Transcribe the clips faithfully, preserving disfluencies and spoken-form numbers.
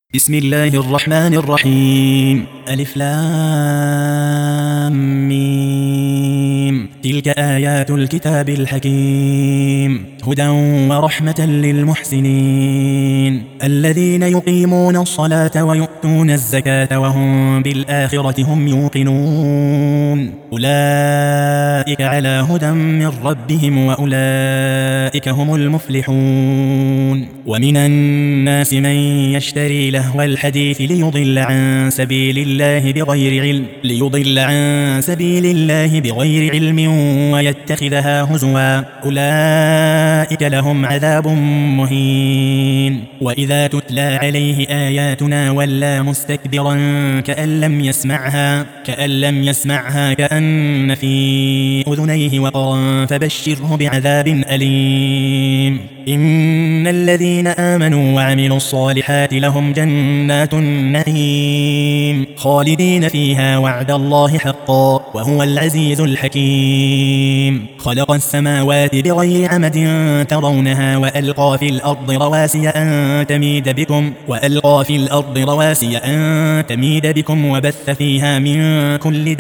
بسم الله الرحمن الرحيم. ألف لام ميم. تلك آيات الكتاب الحكيم، هدى ورحمة للمحسنين الذين يقيمون الصلاة ويؤتون الزكاة وهم بالآخرة هم يوقنون. أولئك على هدى من ربهم وأولئك هم المفلحون. ومن الناس من يشتري لهو الحديث ليضل عن سبيل الله بغير علم ليضل عن سبيل الله بغير علم ويتخذها هزوا. أولئك لهم عذاب مهين. وإذا تتلى عليه آياتنا ولى مستكبرا كأن لم يسمعها كأن لم يسمعها كأن في أذنيه وقرا فبشره بعذاب أليم. إن الذين آمنوا وعملوا الصالحات لهم جنات النعيم خالدين فيها وعد الله حقا وهو العزيز الحكيم. خلق السماوات بغير عمد ترونها وألقى في الأرض رواسي أن تميد بكم وألقى في الأرض رواسي أن تميد بكم وبث فيها من كل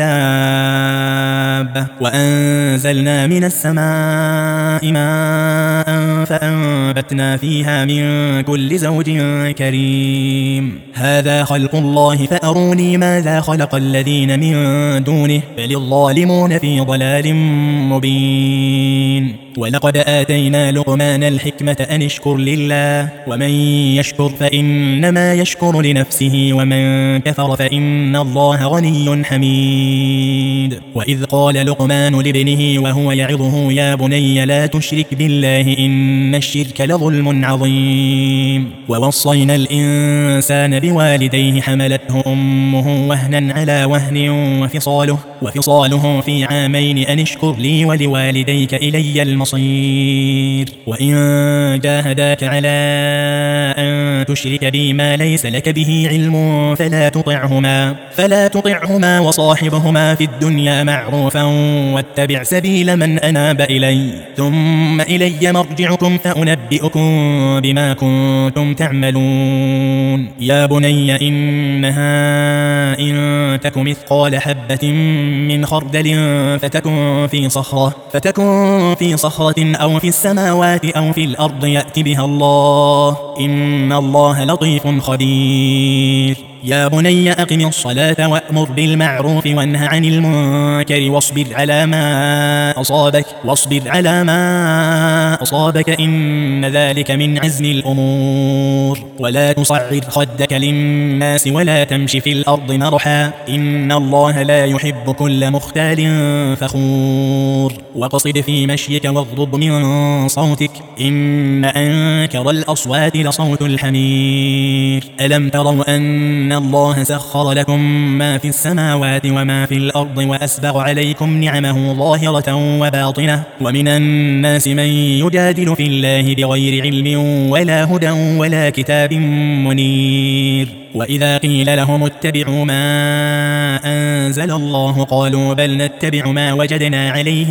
دابة وأنزلنا من السماء ماء فأنبتنا فيها من كل زوج كريم. هذا خلق الله فأروني ماذا خلق الذين من دونه بل الظالمون في ضلال مبين. ولقد آتينا لقمان الحكمة أن اشكر لله ومن يشكر فإنما يشكر لنفسه ومن كفر فإن الله غني حميد. وإذ قال لقمان لابنه وهو يعظه يا بني لا تشرك بالله إن الشرك لظلم عظيم. ووصينا الإنسان بوالديه حملته أمه وهنا على وهن وفصاله, وفصاله في عامين أن اشكر لي ولوالديك إلي المصير. وإن جاهداك على أن تشرك بي ما ليس لك به علم فلا تطعهما, فلا تطعهما وصاحبهما في الدنيا معروفا واتبع سبيل من أناب إلي ثم إلي مرجعكم فأنبئكم بما كنتم تعملون. يا بني إنها إن تك مثقال حبة من خردل فتكن في صخرة فتكن في صخرة أو في السماوات أو في الأرض يأت بها الله إن الله لطيف خبير. يا بني أقم الصلاة وأمر بالمعروف وانه عن المنكر واصبر على ما أصابك واصبر على ما أصابك إن ذلك من عزم الأمور. ولا تصعر خدك للناس ولا تمش في الأرض مرحا إن الله لا يحب كل مختال فخور. واقصد في مشيك واغضض من صوتك إن أنكر الأصوات لصوت الحمير. ألم تروا أن الله سخر لكم ما في السماوات وما في الأرض وأسبغ عليكم نعمه ظاهرة وباطنة ومن الناس من يجادل في الله بغير علم ولا هدى ولا كتاب منير. وإذا قيل لهم اتبعوا ما أنزل الله قالوا بل نتبع ما وجدنا عليه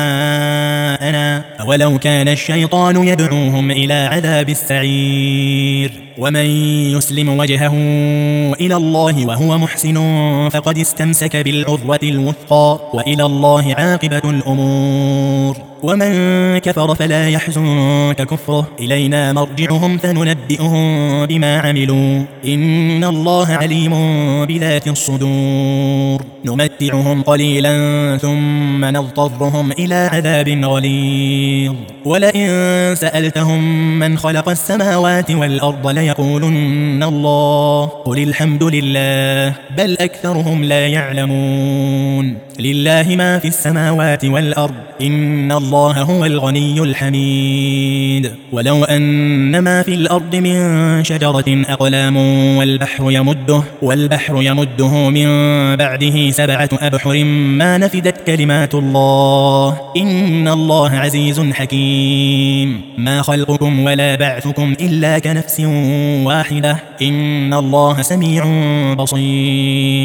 آباءنا ولو كان الشيطان يدعوهم إلى عذاب السعير. ومن يسلم وجهه إلى الله وهو محسن فقد استمسك بالعروة الوثقى وإلى الله عاقبة الأمور. ومن كفر فلا يحزنك كفره إلينا مرجعهم فننبئهم بما عملوا إن الله عليم بذات الصدور. نمتعهم قليلا ثم نضطرهم إلى عذاب غليظ. ولئن سألتهم من خلق السماوات والأرض ليقولن الله قل الحمد لله بل أكثرهم لا يعلمون. لله ما في السماوات والأرض إن الله هو الغني الحميد. ولو أن ما في الأرض من شجرة أقلام والبحر يمده والبحر يمده من بعده سبعة أبحر ما نفدت كلمات الله إن الله عزيز حكيم. ما خلقكم ولا بعثكم إلا كنفس واحدة إن الله سميع بصير.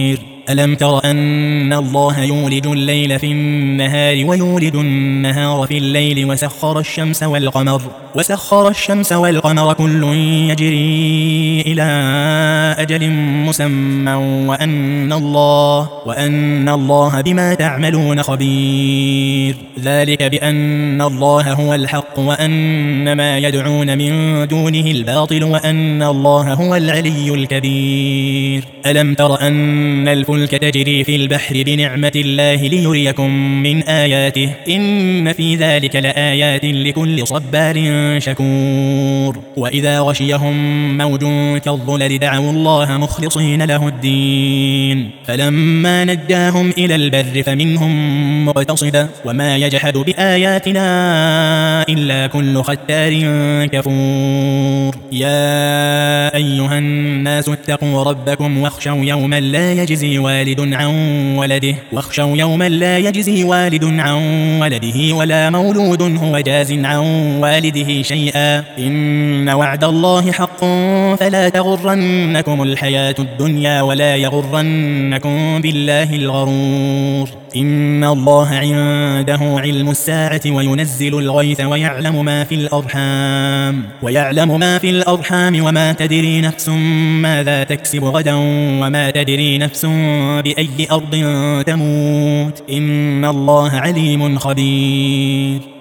ألم تر أن الله يولج الليل في النهار ويولج النهار في الليل وسخر الشمس والقمر وسخر الشمس والقمر كل يجري إلى أجل مسمى وأن الله وأن الله بما تعملون خبير. ذلك بأن الله هو الحق وأن ما يدعون من دونه الباطل وأن الله هو العلي الكبير. ألم تر أن الفلك تجري في البحر بنعمة الله ليريكم من آياته إن في ذلك لآيات لكل صبار شكور. وإذا غشيهم موج كالظلل دعوا الله مخلصين له الدين فلما نجاهم إلى البر فمنهم مقتصد وما يجحد بآياتنا إلا كل ختار كفور. يا أيها الناس اتقوا ربكم واخشوا يوما لا يجزي والد عن ولده واخشوا يوما لا يجزي والد عن ولده ولا مولود هو جاز عن والده شيئا إن وعد الله حق فلا تغرنكم الحياة الدنيا ولا يغرنكم بالله الغرور. إن الله عنده علم الساعة وينزل الغيث ويعلم ما في الأرحام ويعلم ما في الأرحام وما تدري نفس ماذا تكسب غدا وما تدري نفس بأي أرض تموت إن الله عليم خبير.